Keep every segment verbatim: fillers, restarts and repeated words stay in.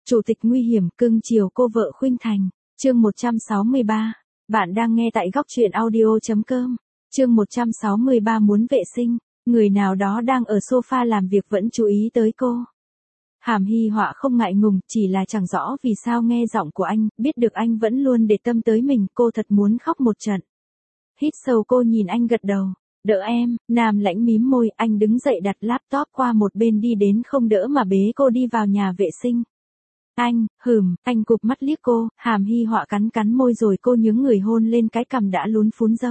Chủ tịch nguy hiểm cưng chiều cô vợ khuynh thành. Chương một trăm sáu mươi ba. Bạn đang nghe tại góc truyện audio chấm com. Chương một trăm sáu mươi ba muốn vệ sinh. Người nào đó đang ở sofa làm việc vẫn chú ý tới cô. Hàm Hy Họa không ngại ngùng, chỉ là chẳng rõ vì sao nghe giọng của anh, biết được anh vẫn luôn để tâm tới mình, cô thật muốn khóc một trận. Hít sâu cô nhìn anh gật đầu. Đỡ em, Nam Lãnh mím môi, anh đứng dậy đặt laptop qua một bên đi đến không đỡ mà bế cô đi vào nhà vệ sinh. Anh, hừm, anh cụp mắt liếc cô, Hàm Hy Họa cắn cắn môi rồi cô nhướng người hôn lên cái cằm đã lún phún râu.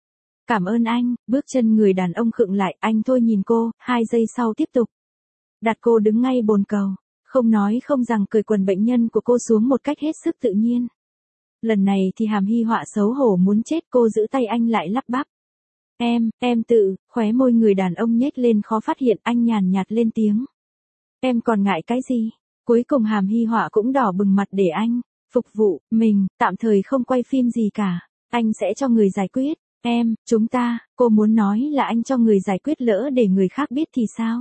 Cảm ơn anh, bước chân người đàn ông khựng lại, anh thôi nhìn cô, hai giây sau tiếp tục. Đặt cô đứng ngay bồn cầu, không nói không rằng cởi quần bệnh nhân của cô xuống một cách hết sức tự nhiên. Lần này thì Hàm Hy Họa xấu hổ muốn chết, cô giữ tay anh lại lắp bắp. Em, em tự, khóe môi người đàn ông nhếch lên khó phát hiện, anh nhàn nhạt lên tiếng. Em còn ngại cái gì? Cuối cùng Hàm Hy Họa cũng đỏ bừng mặt để anh phục vụ mình, tạm thời không quay phim gì cả, anh sẽ cho người giải quyết. Em, chúng ta, cô muốn nói là anh cho người giải quyết, lỡ để người khác biết thì sao?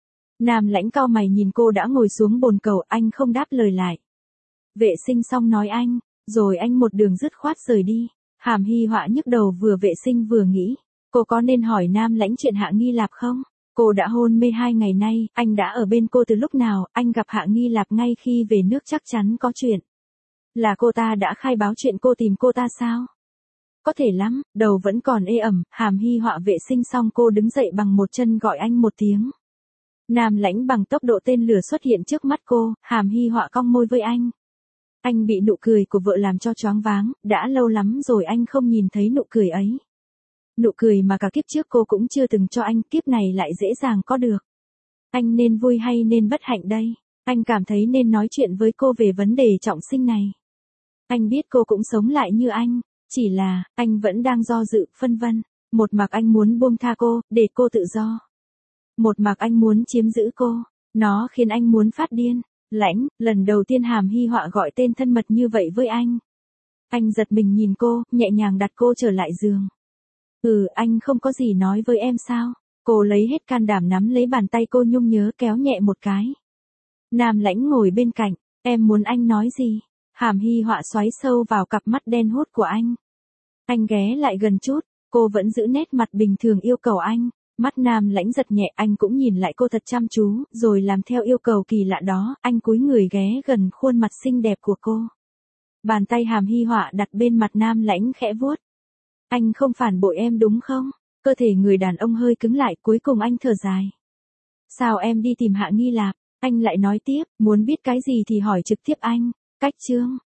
Nam Lãnh cau mày nhìn cô đã ngồi xuống bồn cầu, anh không đáp lời lại. Vệ sinh xong nói anh, rồi anh một đường dứt khoát rời đi. Hàm Hy Họa nhức đầu, vừa vệ sinh vừa nghĩ, cô có nên hỏi Nam Lãnh chuyện Hạ Nghi Lạp không? Cô đã hôn mê hai ngày nay, anh đã ở bên cô từ lúc nào, anh gặp Hạ Nghi Lạp ngay khi về nước chắc chắn có chuyện. Là cô ta đã khai báo chuyện cô tìm cô ta sao? Có thể lắm, đầu vẫn còn ê ẩm, Hàm Hy Họa vệ sinh xong cô đứng dậy bằng một chân gọi anh một tiếng. Nam Lãnh bằng tốc độ tên lửa xuất hiện trước mắt cô, Hàm Hy Họa cong môi với anh. Anh bị nụ cười của vợ làm cho choáng váng, đã lâu lắm rồi anh không nhìn thấy nụ cười ấy. Nụ cười mà cả kiếp trước cô cũng chưa từng cho anh, kiếp này lại dễ dàng có được. Anh nên vui hay nên bất hạnh đây? Anh cảm thấy nên nói chuyện với cô về vấn đề trọng sinh này. Anh biết cô cũng sống lại như anh, chỉ là, anh vẫn đang do dự, phân vân. Một mặt anh muốn buông tha cô, để cô tự do. Một mặt anh muốn chiếm giữ cô, nó khiến anh muốn phát điên. Lãnh, lần đầu tiên Hàm Hy Họa gọi tên thân mật như vậy với anh. Anh giật mình nhìn cô, nhẹ nhàng đặt cô trở lại giường. Ừ, anh không có gì nói với em sao? Cô lấy hết can đảm nắm lấy bàn tay cô nhung nhớ kéo nhẹ một cái. Nam Lãnh ngồi bên cạnh, em muốn anh nói gì? Hàm Hy Họa xoáy sâu vào cặp mắt đen hốt của anh. Anh ghé lại gần chút, cô vẫn giữ nét mặt bình thường yêu cầu anh. Mắt Nam Lãnh giật nhẹ, anh cũng nhìn lại cô thật chăm chú, rồi làm theo yêu cầu kỳ lạ đó, anh cúi người ghé gần khuôn mặt xinh đẹp của cô. Bàn tay Hàm Hy Họa đặt bên mặt Nam Lãnh khẽ vuốt. Anh không phản bội em đúng không? Cơ thể người đàn ông hơi cứng lại, cuối cùng anh thở dài. Sao em đi tìm Hạ Nghi Lạp? Anh lại nói tiếp, muốn biết cái gì thì hỏi trực tiếp anh. Cách chương.